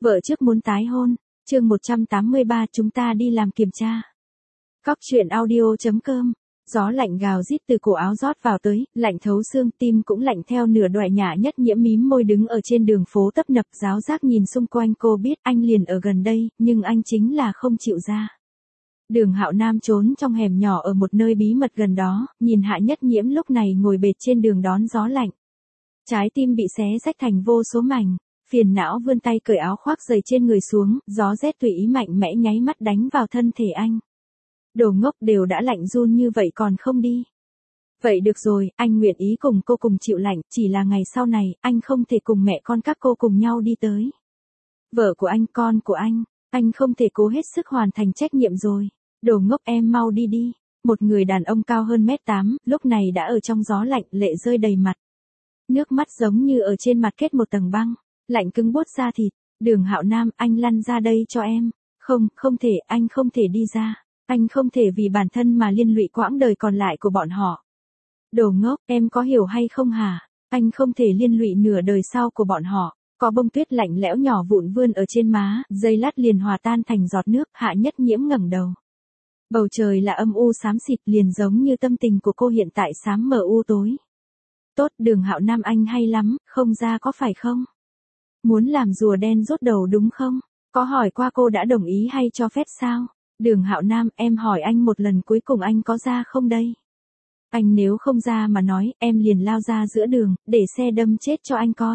Vợ trước muốn tái hôn, chương 183 chúng ta đi làm kiểm tra. Cóc truyện audio.com. Gió lạnh gào rít từ cổ áo rót vào tới, lạnh thấu xương, tim cũng lạnh theo nửa đoạn. Nhã Nhất Nhiễm mím môi đứng ở trên đường phố tấp nập, giáo giác nhìn xung quanh. Cô biết anh liền ở gần đây, nhưng anh chính là không chịu ra. Đường Hạo Nam trốn trong hẻm nhỏ ở một nơi bí mật gần đó, nhìn Hạ Nhất Nhiễm lúc này ngồi bệt trên đường đón gió lạnh. Trái tim bị xé rách thành vô số mảnh, phiền não vươn tay cởi áo khoác dày trên người xuống, gió rét tùy ý mạnh mẽ nháy mắt đánh vào thân thể anh. Đồ ngốc, đều đã lạnh run như vậy còn không đi. Vậy được rồi, anh nguyện ý cùng cô cùng chịu lạnh, chỉ là ngày sau này, anh không thể cùng mẹ con các cô cùng nhau đi tới. Vợ của anh, con của anh không thể cố hết sức hoàn thành trách nhiệm rồi. Đồ ngốc, em mau đi đi. Một người đàn ông cao hơn 1m8, lúc này đã ở trong gió lạnh, lệ rơi đầy mặt. Nước mắt giống như ở trên mặt kết một tầng băng, lạnh cứng buốt da thịt. Đường Hạo Nam, anh lăn ra đây cho em. Không thể, anh không thể đi ra. Anh không thể vì bản thân mà liên lụy quãng đời còn lại của bọn họ. Đồ ngốc, em có hiểu hay không hả? Anh không thể liên lụy nửa đời sau của bọn họ. Có bông tuyết lạnh lẽo nhỏ vụn vươn ở trên má, giây lát liền hòa tan thành giọt nước. Hạ Nhất Nhiễm ngẩng đầu. Bầu trời là âm u xám xịt, liền giống như tâm tình của cô hiện tại xám mờ u tối. Tốt, Đường Hạo Nam, anh hay lắm, không ra có phải không? Muốn làm rùa đen rút đầu đúng không? Có hỏi qua cô đã đồng ý hay cho phép sao? Đường Hạo Nam, em hỏi anh một lần cuối cùng, anh có ra không đây? Anh nếu không ra mà nói, em liền lao ra giữa đường, để xe đâm chết cho anh coi.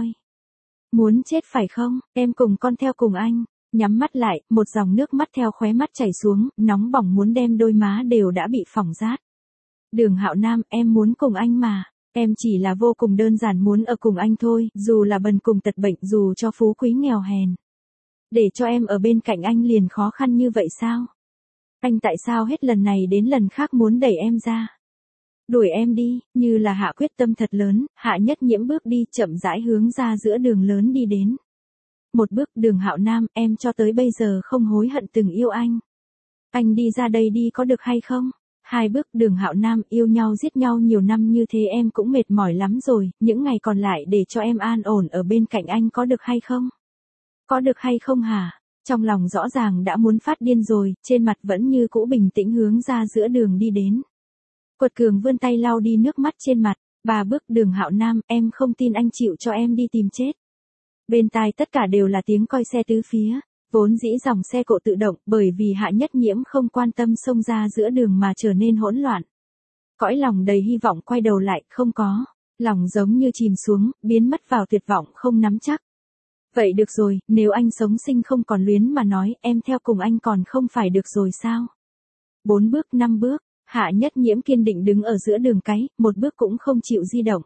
Muốn chết phải không? Em cùng con theo cùng anh. Nhắm mắt lại, một dòng nước mắt theo khóe mắt chảy xuống, nóng bỏng muốn đem đôi má đều đã bị phỏng rát. Đường Hạo Nam, em muốn cùng anh mà. Em chỉ là vô cùng đơn giản muốn ở cùng anh thôi, dù là bần cùng tật bệnh, dù cho phú quý nghèo hèn. Để cho em ở bên cạnh anh liền khó khăn như vậy sao? Anh tại sao hết lần này đến lần khác muốn đẩy em ra? Đuổi em đi, như là hạ quyết tâm thật lớn. Hạ Nhất Nhiễm bước đi chậm rãi hướng ra giữa đường lớn đi đến. Một bước, Đường Hạo Nam, em cho tới bây giờ không hối hận từng yêu anh. Anh đi ra đây đi có được hay không? Hai bước, Đường Hạo Nam, yêu nhau giết nhau nhiều năm như thế em cũng mệt mỏi lắm rồi, những ngày còn lại để cho em an ổn ở bên cạnh anh có được hay không? Có được hay không hả? Trong lòng rõ ràng đã muốn phát điên rồi, trên mặt vẫn như cũ bình tĩnh hướng ra giữa đường đi đến. Quật cường vươn tay lau đi nước mắt trên mặt. Ba bước, Đường Hạo Nam, em không tin anh chịu cho em đi tìm chết. Bên tai tất cả đều là tiếng coi xe tứ phía. Vốn dĩ dòng xe cộ tự động, bởi vì Hạ Nhất Nhiễm không quan tâm xông ra giữa đường mà trở nên hỗn loạn. Cõi lòng đầy hy vọng quay đầu lại, không có. Lòng giống như chìm xuống, biến mất vào tuyệt vọng không nắm chắc. Vậy được rồi, nếu anh sống sinh không còn luyến mà nói, em theo cùng anh còn không phải được rồi sao? 4 bước, 5 bước, Hạ Nhất Nhiễm kiên định đứng ở giữa đường cái, một bước cũng không chịu di động.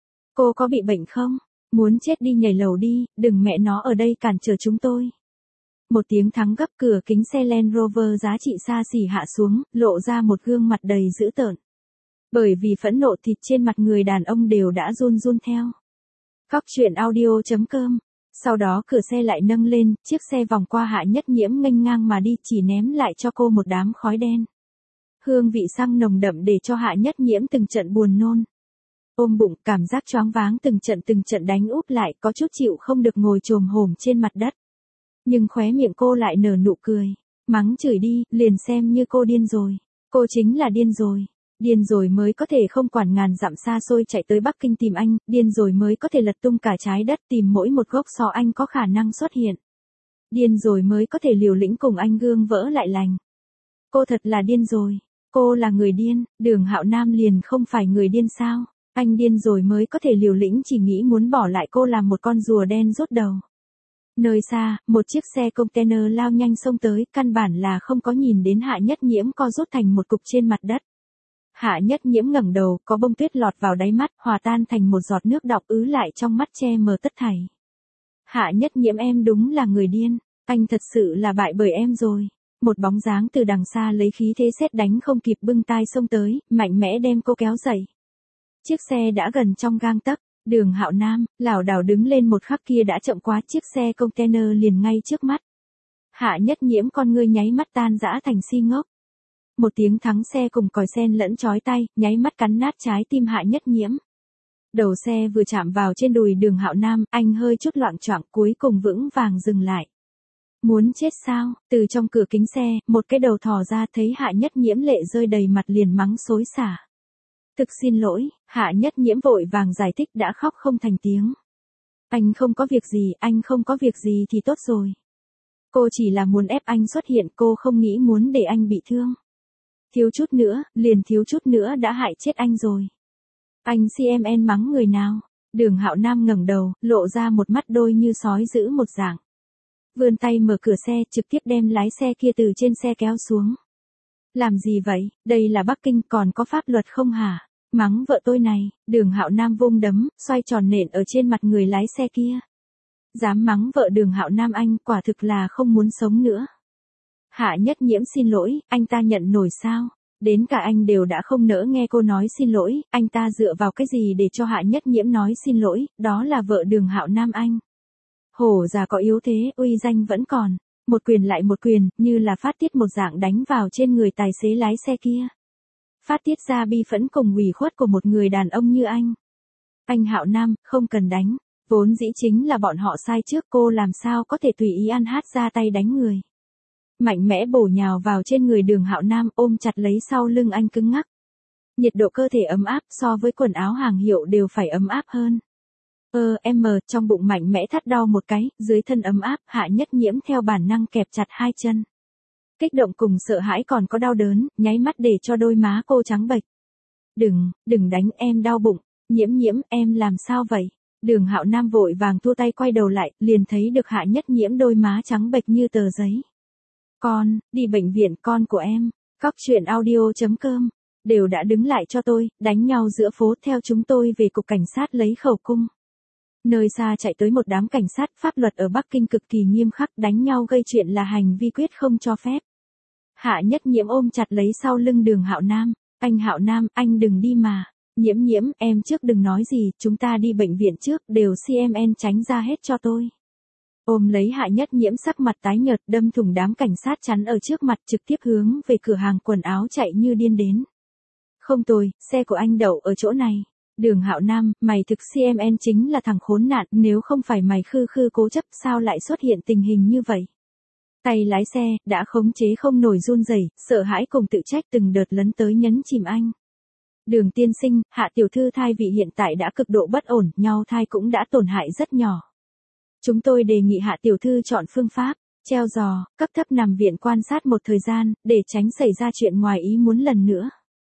Cô có bị bệnh không? Muốn chết đi nhảy lầu đi, đừng mẹ nó ở đây cản trở chúng tôi. Một tiếng thắng gấp, cửa kính xe Land Rover giá trị xa xỉ hạ xuống, lộ ra một gương mặt đầy dữ tợn. Bởi vì phẫn nộ thịt trên mặt người đàn ông đều đã run run theo. Cóc truyện audio.com. Sau đó cửa xe lại nâng lên, chiếc xe vòng qua Hạ Nhất Nhiễm nghênh ngang mà đi, chỉ ném lại cho cô một đám khói đen. Hương vị xăng nồng đậm để cho Hạ Nhất Nhiễm từng trận buồn nôn. Ôm bụng, cảm giác choáng váng từng trận đánh úp lại, có chút chịu không được ngồi chồm hổm trên mặt đất. Nhưng khóe miệng cô lại nở nụ cười. Mắng chửi đi, liền xem như cô điên rồi. Cô chính là điên rồi. Điên rồi mới có thể không quản ngàn dặm xa xôi chạy tới Bắc Kinh tìm anh, điên rồi mới có thể lật tung cả trái đất tìm mỗi một gốc sò anh có khả năng xuất hiện. Điên rồi mới có thể liều lĩnh cùng anh gương vỡ lại lành. Cô thật là điên rồi. Cô là người điên, Đường Hạo Nam liền không phải người điên sao? Anh điên rồi mới có thể liều lĩnh chỉ nghĩ muốn bỏ lại cô làm một con rùa đen rút đầu. Nơi xa, một chiếc xe container lao nhanh xông tới, căn bản là không có nhìn đến Hạ Nhất Nhiễm co rút thành một cục trên mặt đất. Hạ Nhất Nhiễm ngẩng đầu, có bông tuyết lọt vào đáy mắt, hòa tan thành một giọt nước đọng ứ lại trong mắt che mờ tất thảy. Hạ Nhất Nhiễm, em đúng là người điên, anh thật sự là bại bởi em rồi. Một bóng dáng từ đằng xa lấy khí thế sét đánh không kịp bưng tai xông tới, mạnh mẽ đem cô kéo dậy. Chiếc xe đã gần trong gang tấc. Đường Hạo Nam, lảo đảo đứng lên một khắc kia đã chậm quá, chiếc xe container liền ngay trước mắt. Hạ Nhất Nhiễm con ngươi nháy mắt tan rã thành si ngốc. Một tiếng thắng xe cùng còi sen lẫn chói tai, nháy mắt cắn nát trái tim Hạ Nhất Nhiễm. Đầu xe vừa chạm vào trên đùi Đường Hạo Nam, anh hơi chút loạng choạng, cuối cùng vững vàng dừng lại. Muốn chết sao? Từ trong cửa kính xe, một cái đầu thò ra thấy Hạ Nhất Nhiễm lệ rơi đầy mặt liền mắng xối xả. Thực xin lỗi, Hạ Nhất Nhiễm vội vàng giải thích đã khóc không thành tiếng. Anh không có việc gì, anh không có việc gì thì tốt rồi. Cô chỉ là muốn ép anh xuất hiện, cô không nghĩ muốn để anh bị thương. Thiếu chút nữa, liền thiếu chút nữa đã hại chết anh rồi. Anh CMN mắng người nào? Đường Hạo Nam ngẩng đầu, lộ ra một mắt đôi như sói dữ một dạng. Vươn tay mở cửa xe, trực tiếp đem lái xe kia từ trên xe kéo xuống. Làm gì vậy, đây là Bắc Kinh còn có pháp luật không hả? Mắng vợ tôi này, Đường Hạo Nam vung đấm, xoay tròn nện ở trên mặt người lái xe kia. Dám mắng vợ Đường Hạo Nam anh quả thực là không muốn sống nữa. Hạ Nhất Nhiễm xin lỗi, anh ta nhận nổi sao? Đến cả anh đều đã không nỡ nghe cô nói xin lỗi, anh ta dựa vào cái gì để cho Hạ Nhất Nhiễm nói xin lỗi, đó là vợ Đường Hạo Nam anh. Hổ già có yếu thế, uy danh vẫn còn. Một quyền lại một quyền, như là phát tiết một dạng đánh vào trên người tài xế lái xe kia. Phát tiết ra bi phẫn cùng ủy khuất của một người đàn ông như anh. Anh Hạo Nam, không cần đánh. Vốn dĩ chính là bọn họ sai trước, cô làm sao có thể tùy ý ăn hát ra tay đánh người. Mạnh mẽ bổ nhào vào trên người Đường Hạo Nam, ôm chặt lấy sau lưng anh cứng ngắc. Nhiệt độ cơ thể ấm áp so với quần áo hàng hiệu đều phải ấm áp hơn. Trong bụng mạnh mẽ thắt đau một cái, dưới thân ấm áp, Hạ Nhất Nhiễm theo bản năng kẹp chặt hai chân. Kích động cùng sợ hãi còn có đau đớn, nháy mắt để cho đôi má cô trắng bệch. Đừng đánh em đau bụng, Nhiễm em làm sao vậy? Đường Hạo Nam vội vàng thua tay quay đầu lại, liền thấy được Hạ Nhất Nhiễm đôi má trắng bệch như tờ giấy. Con, đi bệnh viện con của em, Cóc Truyện Audio.com, đều đã đứng lại cho tôi, đánh nhau giữa phố theo chúng tôi về cục cảnh sát lấy khẩu cung. Nơi xa chạy tới một đám cảnh sát, pháp luật ở Bắc Kinh cực kỳ nghiêm khắc, đánh nhau gây chuyện là hành vi quyết không cho phép. Hạ Nhất Nhiễm ôm chặt lấy sau lưng Đường Hạo Nam, anh Hạo Nam, anh đừng đi mà. Nhiễm, em trước đừng nói gì, chúng ta đi bệnh viện trước, đều CMN tránh ra hết cho tôi. Ôm lấy Hạ Nhất Nhiễm sắc mặt tái nhợt đâm thủng đám cảnh sát chắn ở trước mặt trực tiếp hướng về cửa hàng quần áo chạy như điên đến. Không tồi, xe của anh đậu ở chỗ này. Đường Hạo Nam, mày thực CMN chính là thằng khốn nạn, nếu không phải mày khư cố chấp sao lại xuất hiện tình hình như vậy. Tay lái xe, đã khống chế không nổi run rẩy, sợ hãi cùng tự trách từng đợt lấn tới nhấn chìm anh. Đường tiên sinh, Hạ tiểu thư thai vị hiện tại đã cực độ bất ổn, nhau thai cũng đã tổn hại rất nhỏ. Chúng tôi đề nghị Hạ tiểu thư chọn phương pháp, treo giò, cấp thấp nằm viện quan sát một thời gian, để tránh xảy ra chuyện ngoài ý muốn lần nữa.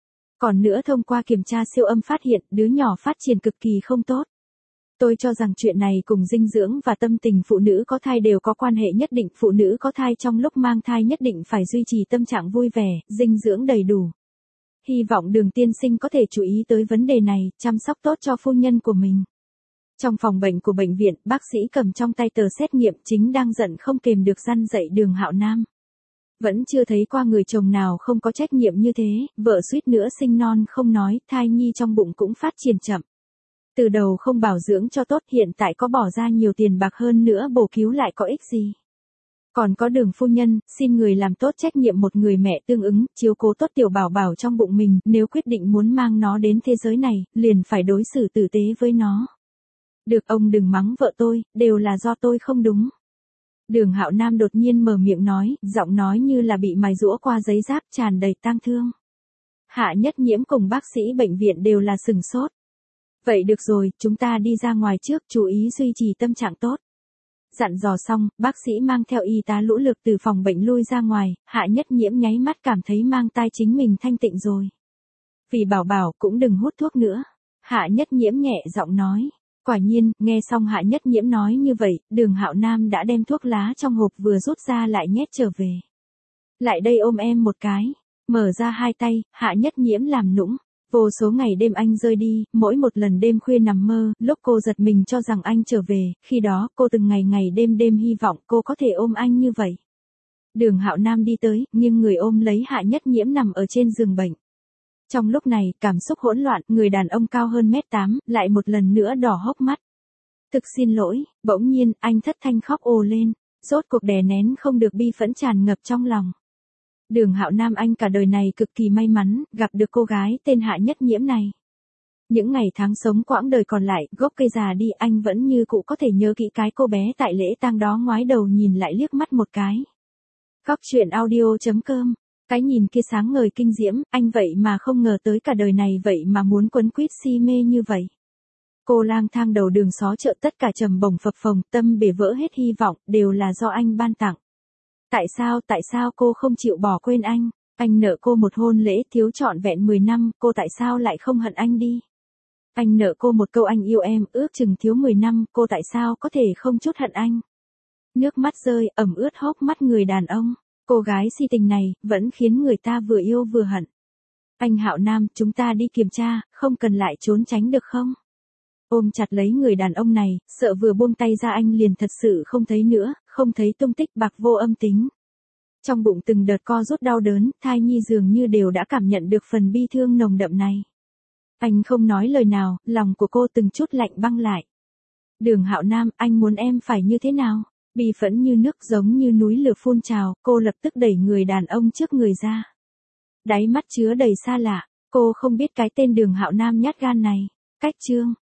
Còn nữa thông qua kiểm tra siêu âm phát hiện đứa nhỏ phát triển cực kỳ không tốt. Tôi cho rằng chuyện này cùng dinh dưỡng và tâm tình phụ nữ có thai đều có quan hệ nhất định. Phụ nữ có thai trong lúc mang thai nhất định phải duy trì tâm trạng vui vẻ, dinh dưỡng đầy đủ. Hy vọng Đường tiên sinh có thể chú ý tới vấn đề này, chăm sóc tốt cho phu nhân của mình. Trong phòng bệnh của bệnh viện, bác sĩ cầm trong tay tờ xét nghiệm chính đang giận không kềm được răn dạy Đường Hạo Nam. Vẫn chưa thấy qua người chồng nào không có trách nhiệm như thế, vợ suýt nữa sinh non không nói, thai nhi trong bụng cũng phát triển chậm. Từ đầu không bảo dưỡng cho tốt, hiện tại có bỏ ra nhiều tiền bạc hơn nữa bổ cứu lại có ích gì. Còn có Đường phu nhân, xin người làm tốt trách nhiệm một người mẹ tương ứng, chiếu cố tốt tiểu bảo bảo trong bụng mình, nếu quyết định muốn mang nó đến thế giới này, liền phải đối xử tử tế với nó. Được, ông đừng mắng vợ tôi, đều là do tôi không đúng. Đường Hạo Nam đột nhiên mở miệng nói, giọng nói như là bị mài giũa qua giấy giáp tràn đầy tang thương. Hạ Nhất Nhiễm cùng bác sĩ bệnh viện đều là sừng sốt. Vậy được rồi, chúng ta đi ra ngoài trước, chú ý duy trì tâm trạng tốt. Dặn dò xong, bác sĩ mang theo y tá lũ lượt từ phòng bệnh lui ra ngoài, Hạ Nhất Nhiễm nháy mắt cảm thấy mang tai chính mình thanh tịnh rồi. Vì bảo bảo cũng đừng hút thuốc nữa. Hạ Nhất Nhiễm nhẹ giọng nói. Quả nhiên, nghe xong Hạ Nhất Nhiễm nói như vậy, Đường Hạo Nam đã đem thuốc lá trong hộp vừa rút ra lại nhét trở về. Lại đây ôm em một cái. Mở ra hai tay, Hạ Nhất Nhiễm làm nũng. Vô số ngày đêm anh rơi đi, mỗi một lần đêm khuya nằm mơ, lúc cô giật mình cho rằng anh trở về, khi đó cô từng ngày đêm hy vọng cô có thể ôm anh như vậy. Đường Hạo Nam đi tới, nghiêng người ôm lấy Hạ Nhất Nhiễm nằm ở trên giường bệnh. Trong lúc này, cảm xúc hỗn loạn, người đàn ông cao hơn 1m8, lại một lần nữa đỏ hốc mắt. Thực xin lỗi, bỗng nhiên, anh thất thanh khóc ồ lên, rốt cuộc đè nén không được bi phẫn tràn ngập trong lòng. Đường Hạo Nam anh cả đời này cực kỳ may mắn, gặp được cô gái tên Hạ Nhất Nhiễm này. Những ngày tháng sống quãng đời còn lại, gốc cây già đi, anh vẫn như cũ có thể nhớ kỹ cái cô bé tại lễ tang đó, ngoái đầu nhìn lại liếc mắt một cái. Góc truyện audio.com. Cái nhìn kia sáng ngời kinh diễm, anh vậy mà không ngờ tới cả đời này vậy mà muốn quấn quýt si mê như vậy. Cô lang thang đầu đường xó chợ, tất cả trầm bổng phập phồng, tâm bể vỡ hết hy vọng, đều là do anh ban tặng. Tại sao cô không chịu bỏ quên anh? Anh nợ cô một hôn lễ thiếu trọn vẹn 10 năm, cô tại sao lại không hận anh đi? Anh nợ cô một câu anh yêu em, ước chừng thiếu 10 năm, cô tại sao có thể không chút hận anh? Nước mắt rơi, ẩm ướt hốc mắt người đàn ông. Cô gái si tình này, vẫn khiến người ta vừa yêu vừa hận. Anh Hạo Nam, chúng ta đi kiểm tra, không cần lại trốn tránh được không? Ôm chặt lấy người đàn ông này, sợ vừa buông tay ra anh liền thật sự không thấy nữa, không thấy tung tích, bạc vô âm tính. Trong bụng từng đợt co rút đau đớn, thai nhi dường như đều đã cảm nhận được phần bi thương nồng đậm này. Anh không nói lời nào, lòng của cô từng chút lạnh băng lại. Đường Hạo Nam, anh muốn em phải như thế nào? Bi phẫn như nước, giống như núi lửa phun trào, cô lập tức đẩy người đàn ông trước người ra. Đáy mắt chứa đầy xa lạ, cô không biết cái tên Đường Hạo Nam nhát gan này. Cách chương